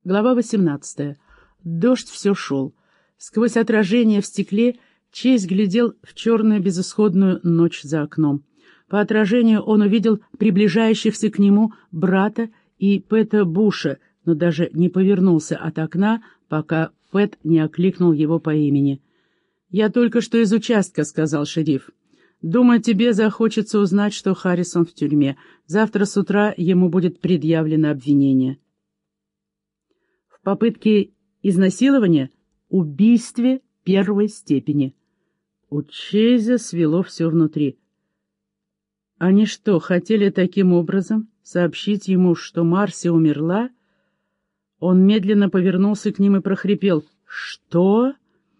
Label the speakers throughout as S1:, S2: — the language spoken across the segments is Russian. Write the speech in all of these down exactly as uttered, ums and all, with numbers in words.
S1: Глава восемнадцатая. Дождь все шел. Сквозь отражение в стекле Чейз глядел в черную безысходную ночь за окном. По отражению он увидел приближающихся к нему брата и Пэта Буша, но даже не повернулся от окна, пока Пэт не окликнул его по имени. «Я только что из участка», — сказал шериф. «Думаю, тебе захочется узнать, что Харрисон в тюрьме. Завтра с утра ему будет предъявлено обвинение». В попытке изнасилования, убийстве первой степени. У Чейза свело все внутри. Они что, хотели таким образом сообщить ему, что Марси умерла? Он медленно повернулся к ним и прохрипел: «Что?»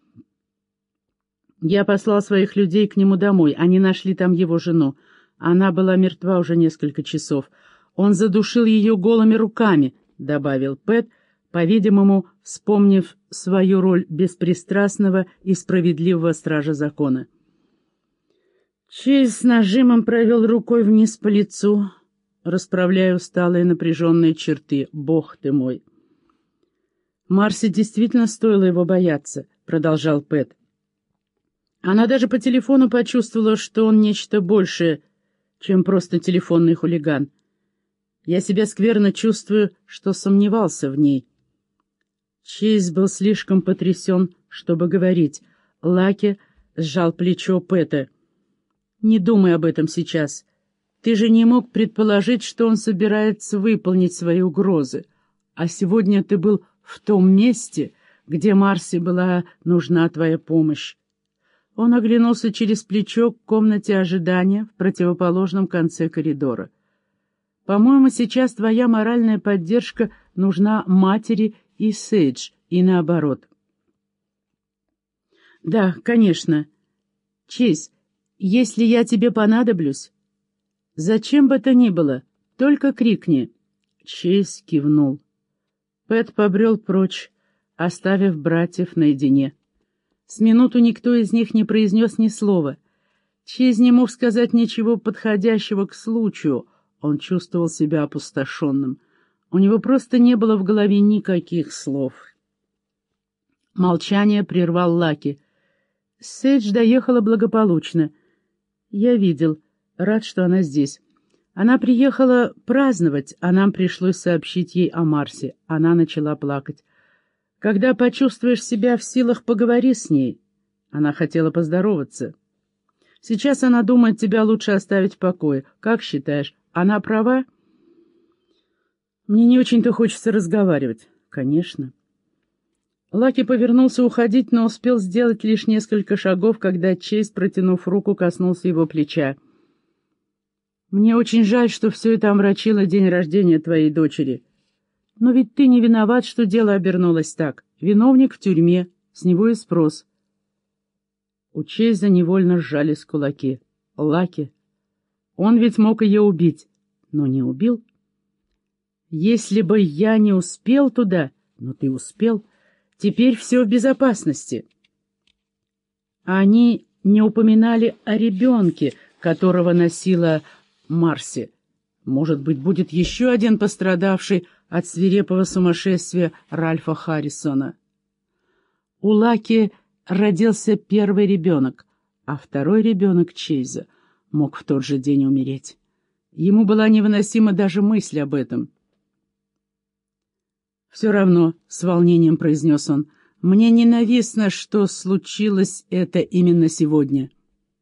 S1: Я послал своих людей к нему домой. Они нашли там его жену. Она была мертва уже несколько часов. Он задушил ее голыми руками, — добавил Пэт, по-видимому, вспомнив свою роль беспристрастного и справедливого стража закона. Чейз с нажимом провел рукой вниз по лицу, расправляя усталые напряженные черты. «Бог ты мой!» «Марси действительно стоило его бояться», — продолжал Пэт. Она даже по телефону почувствовала, что он нечто большее, чем просто телефонный хулиган. Я себя скверно чувствую, что сомневался в ней. Чейз был слишком потрясен, чтобы говорить. Лаки сжал плечо Пэта. «Не думай об этом сейчас. Ты же не мог предположить, что он собирается выполнить свои угрозы. А сегодня ты был в том месте, где Марси была нужна твоя помощь». Он оглянулся через плечо к комнате ожидания в противоположном конце коридора. «По-моему, сейчас твоя моральная поддержка нужна матери и Сейдж, и наоборот». «Да, конечно. Чейз, если я тебе понадоблюсь, зачем бы то ни было, только крикни». Чейз кивнул. Пэт побрел прочь, оставив братьев наедине. С минуту никто из них не произнес ни слова. Чейз не мог сказать ничего подходящего к случаю. Он чувствовал себя опустошенным. У него просто не было в голове никаких слов. Молчание прервал Лаки. Сейдж доехала благополучно. Я видел. Рад, что она здесь. Она приехала праздновать, а нам пришлось сообщить ей о Марсе. Она начала плакать. Когда почувствуешь себя в силах, поговори с ней. Она хотела поздороваться. Сейчас она думает, тебя лучше оставить в покое. Как считаешь, она права? Мне не очень-то хочется разговаривать. Конечно. Лаки повернулся уходить, но успел сделать лишь несколько шагов, когда Чейз, протянув руку, коснулся его плеча. Мне очень жаль, что все это омрачило день рождения твоей дочери. Но ведь ты не виноват, что дело обернулось так. Виновник в тюрьме, с него и спрос. У Чейза невольно сжались кулаки. Лаки. Он ведь мог ее убить, но не убил. Если бы я не успел туда, но ты успел, теперь все в безопасности. Они не упоминали о ребенке, которого носила Марси. Может быть, будет еще один пострадавший от свирепого сумасшествия Ральфа Харрисона. У Лаки родился первый ребенок, а второй ребенок Чейза мог в тот же день умереть. Ему была невыносима даже мысль об этом. «Все равно», — с волнением произнес он, — «мне ненавистно, что случилось это именно сегодня».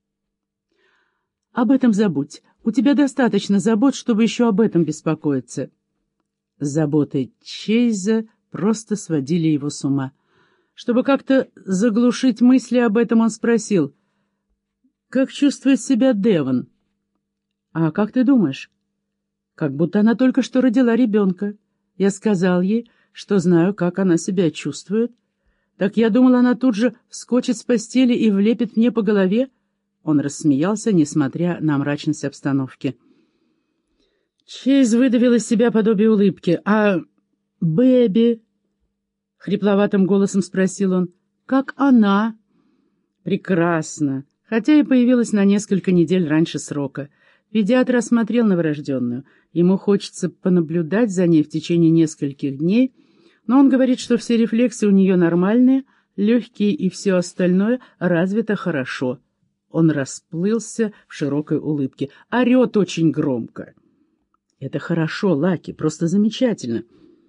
S1: «Об этом забудь. У тебя достаточно забот, чтобы еще об этом беспокоиться». Заботы Чейза просто сводили его с ума. Чтобы как-то заглушить мысли об этом, он спросил: «Как чувствует себя Девон?» «А как ты думаешь?» «Как будто она только что родила ребенка. Я сказал ей, что знаю, как она себя чувствует. Так я думал, она тут же вскочит с постели и влепит мне по голове». Он рассмеялся, несмотря на мрачность обстановки. Чейз выдавил из себя подобие улыбки. «А Бэби?» — хрипловатым голосом спросил он. «Как она?» «Прекрасно, хотя и появилась на несколько недель раньше срока. Педиатр осмотрел новорожденную. Ему хочется понаблюдать за ней в течение нескольких дней. Но он говорит, что все рефлексы у нее нормальные, легкие и все остальное развито хорошо. Он расплылся в широкой улыбке. Орет очень громко. Это хорошо, Лаки, просто замечательно.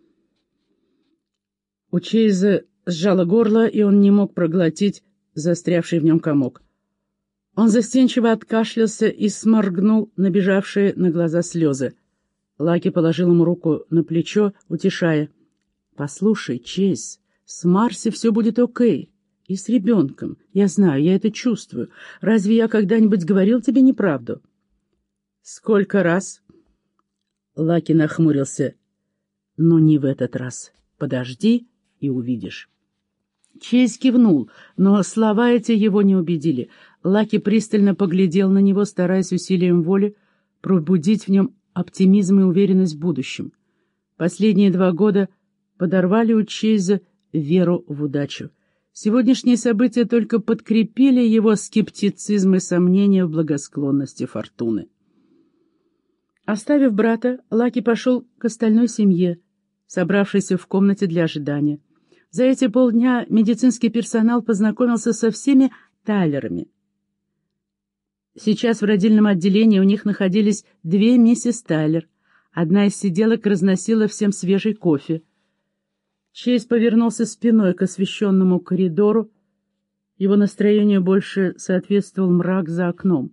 S1: У Чейза сжало горло, и он не мог проглотить застрявший в нем комок. Он застенчиво откашлялся и сморгнул набежавшие на глаза слезы. Лаки положил ему руку на плечо, утешая. «Послушай, Чейз, с Марси все будет окей. И с ребенком. Я знаю, я это чувствую. Разве я когда-нибудь говорил тебе неправду?» «Сколько раз?» Лаки нахмурился. «Но не в этот раз. Подожди и увидишь». Чейз кивнул, но слова эти его не убедили. Лаки пристально поглядел на него, стараясь усилием воли пробудить в нем оптимизм и уверенность в будущем. Последние два года подорвали у Чейза веру в удачу. Сегодняшние события только подкрепили его скептицизм и сомнения в благосклонности фортуны. Оставив брата, Лаки пошел к остальной семье, собравшейся в комнате для ожидания. За эти полдня медицинский персонал познакомился со всеми Тайлерами. Сейчас в родильном отделении у них находились две миссис Тайлер. Одна из сиделок разносила всем свежий кофе. Чейз повернулся спиной к освещенному коридору. Его настроению больше соответствовал мрак за окном.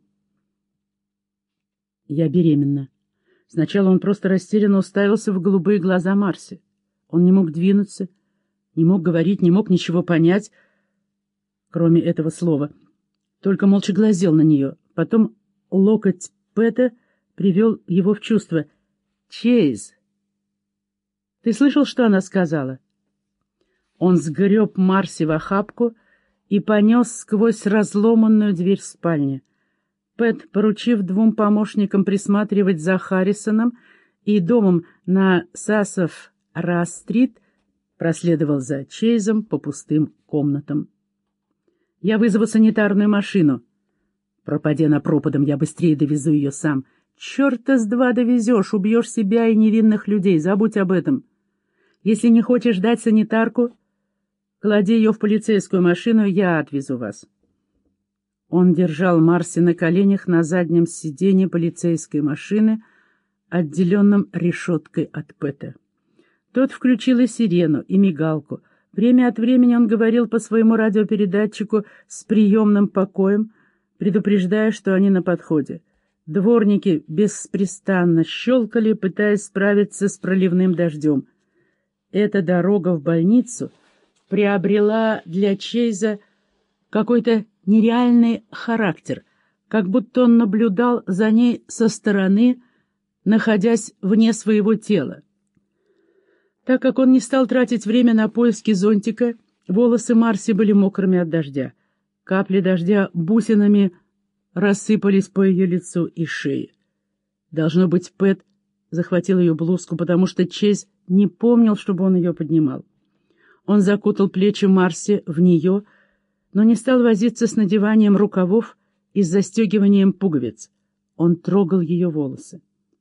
S1: «Я беременна». Сначала он просто растерянно уставился в голубые глаза Марси. Он не мог двинуться, не мог говорить, не мог ничего понять, кроме этого слова. Только молча глазел на нее. Потом локоть Пэта привел его в чувство. «Чейз, ты слышал, что она сказала?» Он сгреб Марси в охапку и понес сквозь разломанную дверь спальни. Пэт, поручив двум помощникам присматривать за Харрисоном и домом на Сассов-Ра-стрит, проследовал за Чейзом по пустым комнатам. «Я вызову санитарную машину. Пропадя на пропадом, я быстрее довезу ее сам. Черта с два довезешь, убьешь себя и невинных людей, забудь об этом. Если не хочешь ждать санитарку, клади ее в полицейскую машину, я отвезу вас». Он держал Марси на коленях на заднем сиденье полицейской машины, отделенном решеткой от Пэта. Тот включил и сирену, и мигалку. Время от времени он говорил по своему радиопередатчику с приемным покоем, предупреждая, что они на подходе. Дворники беспрестанно щелкали, пытаясь справиться с проливным дождем. Эта дорога в больницу приобрела для Чейза какой-то нереальный характер, как будто он наблюдал за ней со стороны, находясь вне своего тела. Так как он не стал тратить время на поиски зонтика, волосы Марси были мокрыми от дождя. Капли дождя бусинами рассыпались по ее лицу и шее. Должно быть, Пэт захватил ее блузку, потому что Чейз не помнил, чтобы он ее поднимал. Он закутал плечи Марси в нее, но не стал возиться с надеванием рукавов и с застегиванием пуговиц. Он трогал ее волосы.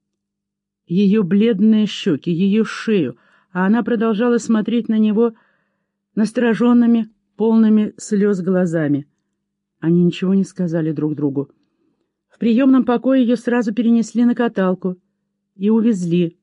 S1: Ее бледные щеки, ее шею, а она продолжала смотреть на него настороженными, полными слез глазами. Они ничего не сказали друг другу. В приемном покое ее сразу перенесли на каталку и увезли.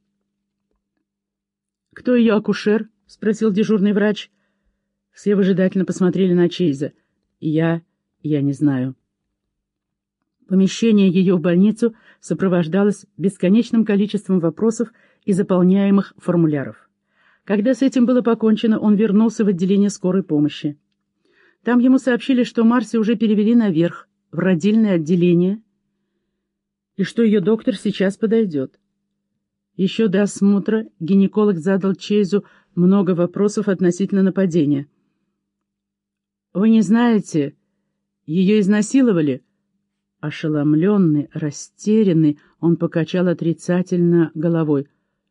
S1: «Кто ее акушер?» — спросил дежурный врач. Все выжидательно посмотрели на Чейза. «Я... я не знаю». Помещение ее в больницу сопровождалось бесконечным количеством вопросов и заполняемых формуляров. Когда с этим было покончено, он вернулся в отделение скорой помощи. Там ему сообщили, что Марси уже перевели наверх, в родильное отделение, и что ее доктор сейчас подойдет. Еще до осмотра гинеколог задал Чейзу много вопросов относительно нападения. «Вы не знаете, ее изнасиловали?» Ошеломленный, растерянный, он покачал отрицательно головой.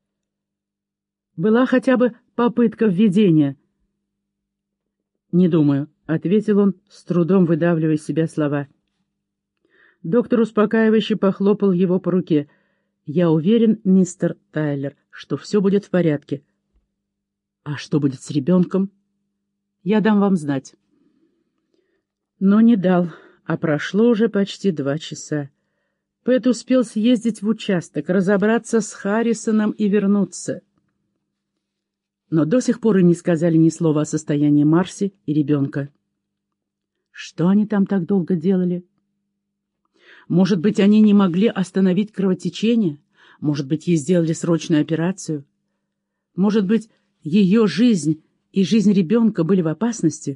S1: «Была хотя бы попытка введения?» «Не думаю», — ответил он, с трудом выдавливая из себя слова. Доктор успокаивающе похлопал его по руке. «Я уверен, мистер Тайлер, что все будет в порядке». А что будет с ребенком? Я дам вам знать. Но не дал, а прошло уже почти два часа. Пэт успел съездить в участок, разобраться с Харрисоном и вернуться. Но до сих пор им не сказали ни слова о состоянии Марси и ребенка. Что они там так долго делали? Может быть, они не могли остановить кровотечение? Может быть, ей сделали срочную операцию? Может быть, ее жизнь и жизнь ребенка были в опасности?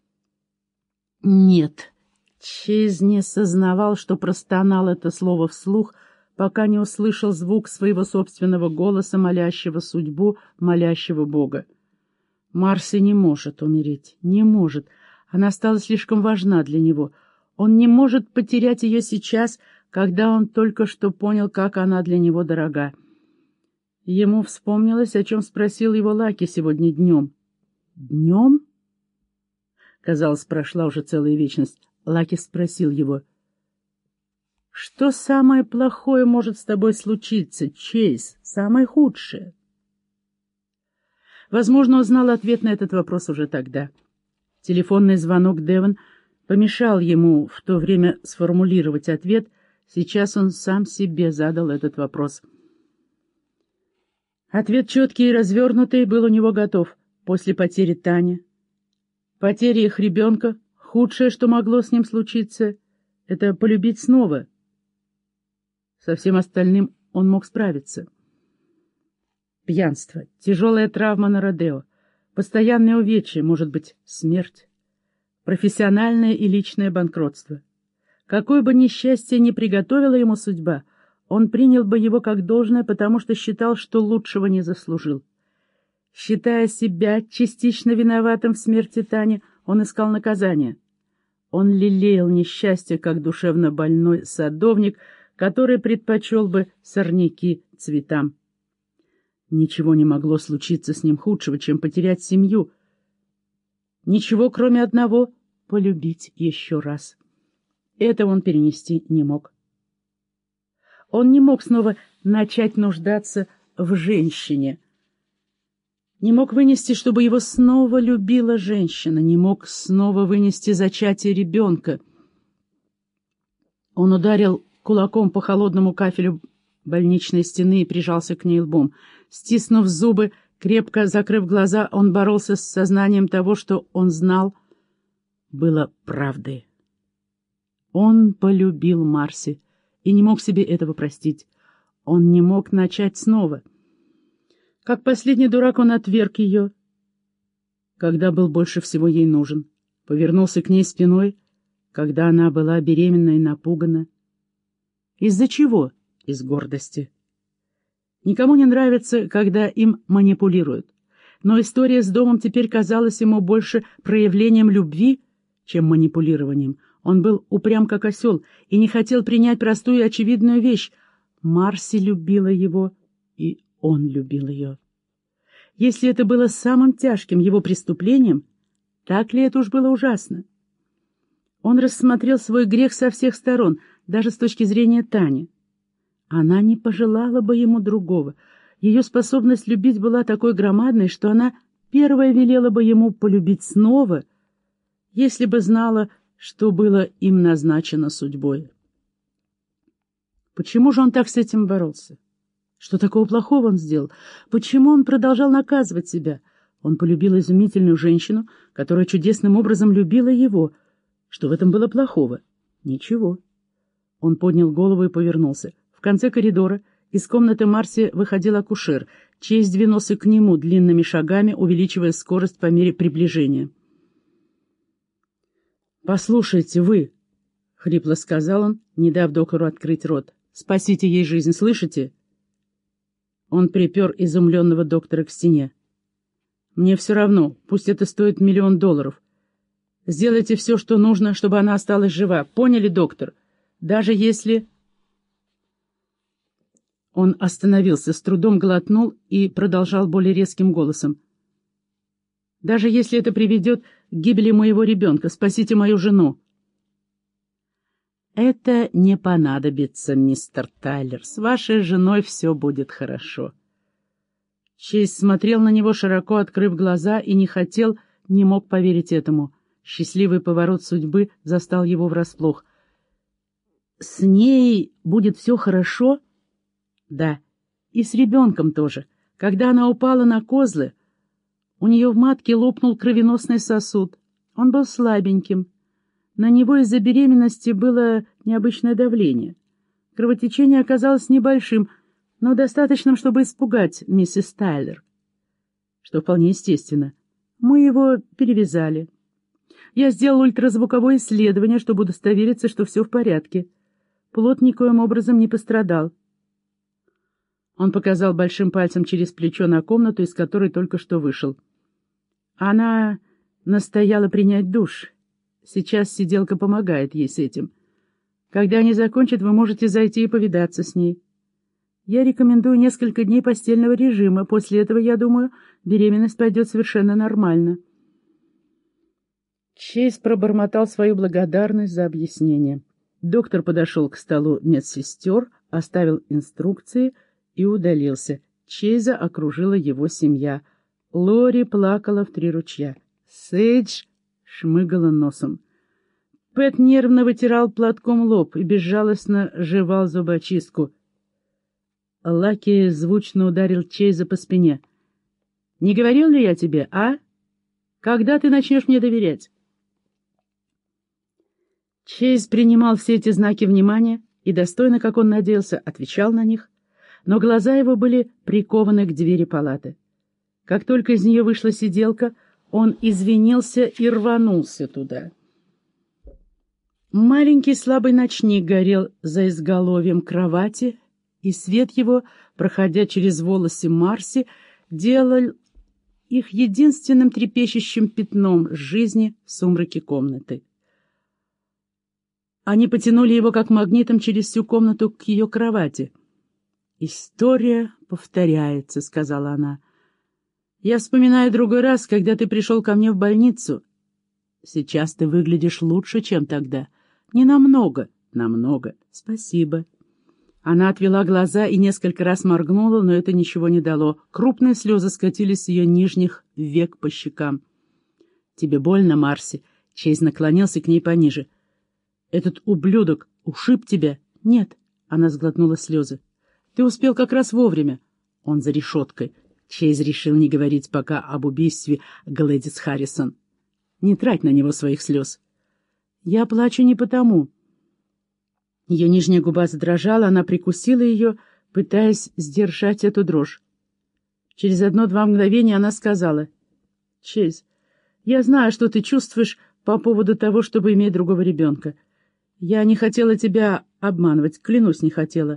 S1: Нет. Чейз не сознавал, что простонал это слово вслух, пока не услышал звук своего собственного голоса, молящего судьбу, молящего Бога. Марси не может умереть, не может. Она стала слишком важна для него. Он не может потерять ее сейчас, когда он только что понял, как она для него дорога. Ему вспомнилось, о чем спросил его Лаки сегодня днем. «Днем?» Казалось, прошла уже целая вечность. Лаки спросил его: «Что самое плохое может с тобой случиться, Чейз? Самое худшее?» Возможно, он знал ответ на этот вопрос уже тогда. Телефонный звонок Девон помешал ему в то время сформулировать ответ. Сейчас он сам себе задал этот вопрос. Ответ четкий и развернутый был у него готов. После потери Тани, потери их ребенка, худшее, что могло с ним случиться, — это полюбить снова. Со всем остальным он мог справиться. Пьянство, тяжелая травма на родео, постоянное увечье, может быть, смерть, профессиональное и личное банкротство. Какое бы несчастье ни приготовила ему судьба, он принял бы его как должное, потому что считал, что лучшего не заслужил. Считая себя частично виноватым в смерти Тани, он искал наказания. Он лелеял несчастье, как душевно больной садовник, который предпочел бы сорняки цветам. Ничего не могло случиться с ним худшего, чем потерять семью. Ничего, кроме одного — полюбить еще раз. Этого он перенести не мог. Он не мог снова начать нуждаться в женщине. Не мог вынести, чтобы его снова любила женщина, не мог снова вынести зачатие ребенка. Он ударил кулаком по холодному кафелю больничной стены и прижался к ней лбом. Стиснув зубы, крепко закрыв глаза, он боролся с сознанием того, что он знал, было правдой. Он полюбил Марси и не мог себе этого простить. Он не мог начать снова. Как последний дурак он отверг ее, когда был больше всего ей нужен, повернулся к ней спиной, когда она была беременна и напугана. Из-за чего? Из гордости. Никому не нравится, когда им манипулируют, но история с домом теперь казалась ему больше проявлением любви, чем манипулированием. Он был упрям как осел и не хотел принять простую и очевидную вещь. Марси любила его, и он любил ее. Если это было самым тяжким его преступлением, так ли это уж было ужасно? Он рассмотрел свой грех со всех сторон, даже с точки зрения Тани. Она не пожелала бы ему другого. Ее способность любить была такой громадной, что она первая велела бы ему полюбить снова, если бы знала, что было им назначено судьбой. Почему же он так с этим боролся? Что такого плохого он сделал? Почему он продолжал наказывать себя? Он полюбил изумительную женщину, которая чудесным образом любила его. Что в этом было плохого? Ничего. Он поднял голову и повернулся. В конце коридора из комнаты Марси выходил акушер. Чейз двинулся к нему длинными шагами, увеличивая скорость по мере приближения. «Послушайте, вы!» — хрипло сказал он, не дав доктору открыть рот. «Спасите ей жизнь, слышите?» Он припер изумленного доктора к стене. «Мне все равно, пусть это стоит миллион долларов. Сделайте все, что нужно, чтобы она осталась жива. Поняли, доктор? Даже если...» Он остановился, с трудом глотнул и продолжал более резким голосом. «Даже если это приведет к гибели моего ребенка, спасите мою жену». «Это не понадобится, мистер Тайлер. С вашей женой все будет хорошо». Чейз смотрел на него, широко открыв глаза, и не хотел, не мог поверить этому. Счастливый поворот судьбы застал его врасплох. «С ней будет все хорошо?» «Да, и с ребенком тоже. Когда она упала на козлы, у нее в матке лопнул кровеносный сосуд. Он был слабеньким. На него из-за беременности было необычное давление. Кровотечение оказалось небольшим, но достаточным, чтобы испугать миссис Тайлер. Что вполне естественно. Мы его перевязали. Я сделал ультразвуковое исследование, чтобы удостовериться, что все в порядке. Плод никоим образом не пострадал». Он показал большим пальцем через плечо на комнату, из которой только что вышел. Она настояла принять душ. Сейчас сиделка помогает ей с этим. Когда они закончат, вы можете зайти и повидаться с ней. Я рекомендую несколько дней постельного режима. После этого, я думаю, беременность пойдет совершенно нормально. Чейз пробормотал свою благодарность за объяснение. Доктор подошел к столу медсестер, оставил инструкции и удалился. Чейза окружила его семья. Лори плакала в три ручья. Сейдж шмыгала носом. Пэт нервно вытирал платком лоб и безжалостно жевал зубочистку. Лаки звучно ударил Чейза по спине. «Не говорил ли я тебе, а? Когда ты начнешь мне доверять?» Чейз принимал все эти знаки внимания и, достойно, как он надеялся, отвечал на них, но глаза его были прикованы к двери палаты. Как только из нее вышла сиделка, он извинился и рванулся туда. Маленький слабый ночник горел за изголовьем кровати, и свет его, проходя через волосы Марси, делал их единственным трепещущим пятном жизни в сумраке комнаты. Они потянули его как магнитом через всю комнату к ее кровати. «История повторяется», — сказала она. «Я вспоминаю другой раз, когда ты пришел ко мне в больницу. Сейчас ты выглядишь лучше, чем тогда. Не намного, намного. Спасибо». Она отвела глаза и несколько раз моргнула, но это ничего не дало. Крупные слезы скатились с ее нижних век по щекам. «Тебе больно, Марси?» Чейз наклонился к ней пониже. «Этот ублюдок ушиб тебя?» «Нет», — она сглотнула слезы. «Ты успел как раз вовремя». Он за решеткой. Чейз решил не говорить пока об убийстве Глэдис Харрисон. «Не трать на него своих слез». «Я плачу не потому». Ее нижняя губа задрожала, она прикусила ее, пытаясь сдержать эту дрожь. Через одно-два мгновения она сказала: «Чейз, я знаю, что ты чувствуешь по поводу того, чтобы иметь другого ребенка. Я не хотела тебя обманывать, клянусь, не хотела.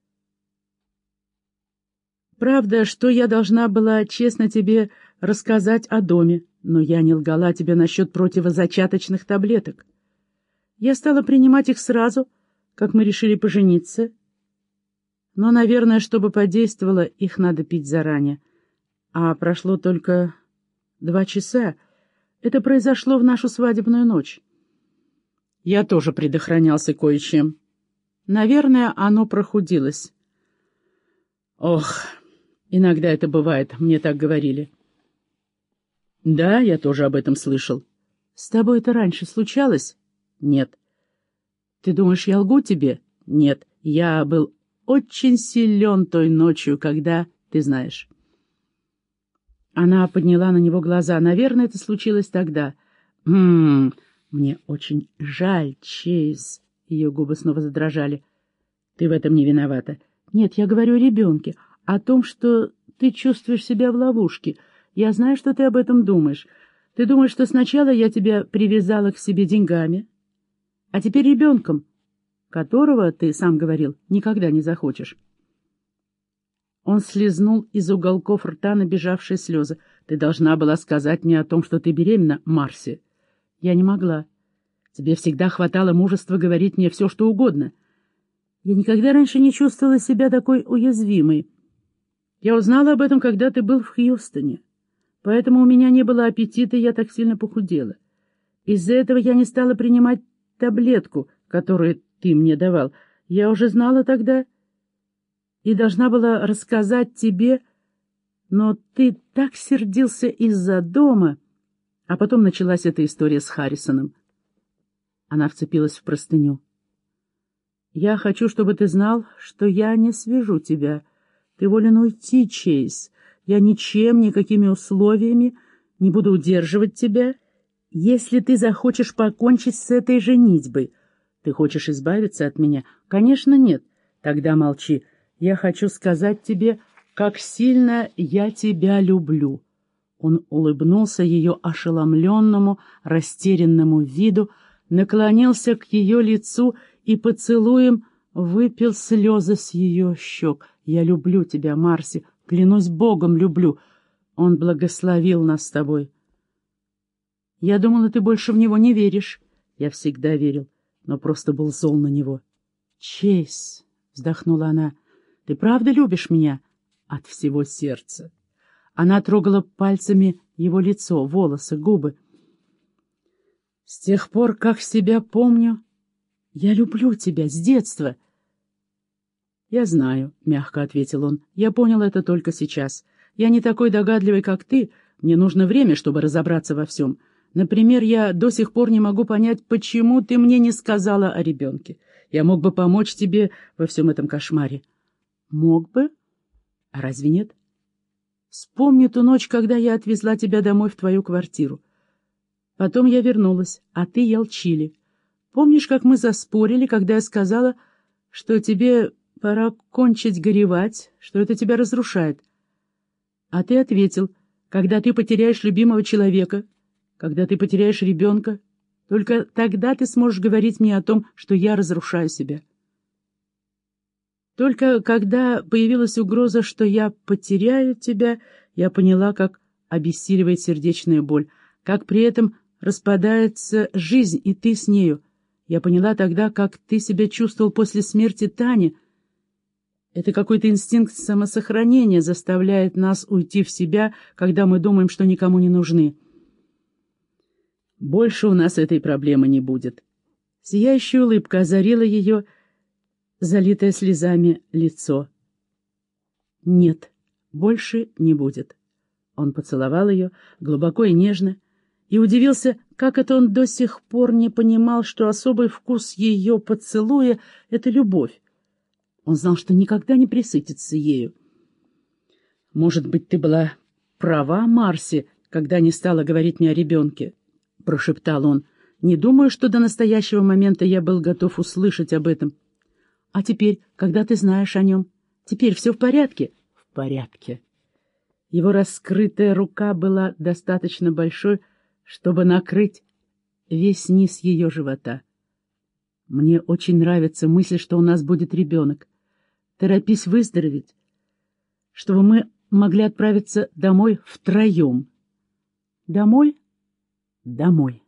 S1: Правда, что я должна была честно тебе рассказать о доме, но я не лгала тебе насчет противозачаточных таблеток. Я стала принимать их сразу, как мы решили пожениться. Но, наверное, чтобы подействовало, их надо пить заранее. А прошло только два часа. Это произошло в нашу свадебную ночь. Я тоже предохранялся кое-чем. Наверное, оно прохудилось. Ох, иногда это бывает, мне так говорили. Да, я тоже об этом слышал. С тобой это раньше случалось? Нет. Ты думаешь, я лгу тебе? Нет, я был очень силен той ночью, когда, ты знаешь. Она подняла на него глаза. Наверное, это случилось тогда. Ммм, мне очень жаль, Чейз. Ее губы снова задрожали. Ты в этом не виновата. Нет, я говорю о ребенке, о том, что ты чувствуешь себя в ловушке. Я знаю, что ты об этом думаешь. Ты думаешь, что сначала я тебя привязала к себе деньгами, а теперь ребенком, которого, ты сам говорил, никогда не захочешь. Он слезнул из уголков рта набежавшие слезы. Ты должна была сказать мне о том, что ты беременна, Марси. Я не могла. Тебе всегда хватало мужества говорить мне все, что угодно. Я никогда раньше не чувствовала себя такой уязвимой. Я узнала об этом, когда ты был в Хьюстоне. Поэтому у меня не было аппетита, и я так сильно похудела. Из-за этого я не стала принимать таблетку, которую ты мне давал. Я уже знала тогда и должна была рассказать тебе, Но ты так сердился из-за дома. А потом началась эта история с Харрисоном. Она вцепилась в простыню. Я хочу, чтобы ты знал, что я не свяжу тебя. Ты волен уйти, Чейз. Я ничем, никакими условиями не буду удерживать тебя, если ты захочешь покончить с этой женитьбой. Ты хочешь избавиться от меня? Конечно, нет. Тогда молчи. Я хочу сказать тебе, как сильно я тебя люблю. Он улыбнулся ее ошеломленному, растерянному виду, наклонился к ее лицу и поцелуем выпил слезы с ее щек. «Я люблю тебя, Марси, клянусь Богом, люблю. Он благословил нас с тобой». «Я думала, ты больше в него не веришь». «Я всегда верил, но просто был зол на него». «Чейз», — вздохнула она, — «ты правда любишь меня?» «От всего сердца». Она трогала пальцами его лицо, волосы, губы. «С тех пор, как себя помню, я люблю тебя с детства». «Я знаю», — мягко ответил он. «Я понял это только сейчас. Я не такой догадливый, как ты. Мне нужно время, чтобы разобраться во всем. Например, я до сих пор не могу понять, почему ты мне не сказала о ребенке. Я мог бы помочь тебе во всем этом кошмаре». «Мог бы? А разве нет? Вспомни ту ночь, когда я отвезла тебя домой в твою квартиру. Потом я вернулась, а ты ел чили. Помнишь, как мы заспорили, когда я сказала, что тебе пора кончить горевать, что это тебя разрушает? А ты ответил, когда ты потеряешь любимого человека, когда ты потеряешь ребенка, только тогда ты сможешь говорить мне о том, что я разрушаю себя. Только когда появилась угроза, что я потеряю тебя, я поняла, как обессиливает сердечная боль, как при этом распадается жизнь, и ты с нею. Я поняла тогда, как ты себя чувствовал после смерти Тани. Это какой-то инстинкт самосохранения заставляет нас уйти в себя, когда мы думаем, что никому не нужны. Больше у нас этой проблемы не будет. Сияющая улыбка озарила ее, залитое слезами лицо. Нет, больше не будет. Он поцеловал ее глубоко и нежно и удивился, как это он до сих пор не понимал, что особый вкус ее поцелуя — это любовь. Он знал, что никогда не пресытится ею. «Может быть, ты была права, Марси, когда не стала говорить мне о ребенке?» — прошептал он. «Не думаю, что до настоящего момента я был готов услышать об этом. А теперь, когда ты знаешь о нем, теперь все в порядке?» «В порядке». Его раскрытая рука была достаточно большой, чтобы накрыть весь низ ее живота. «Мне очень нравится мысль, что у нас будет ребенок. Торопись выздороветь, чтобы мы могли отправиться домой втроем». «Домой?» «Домой».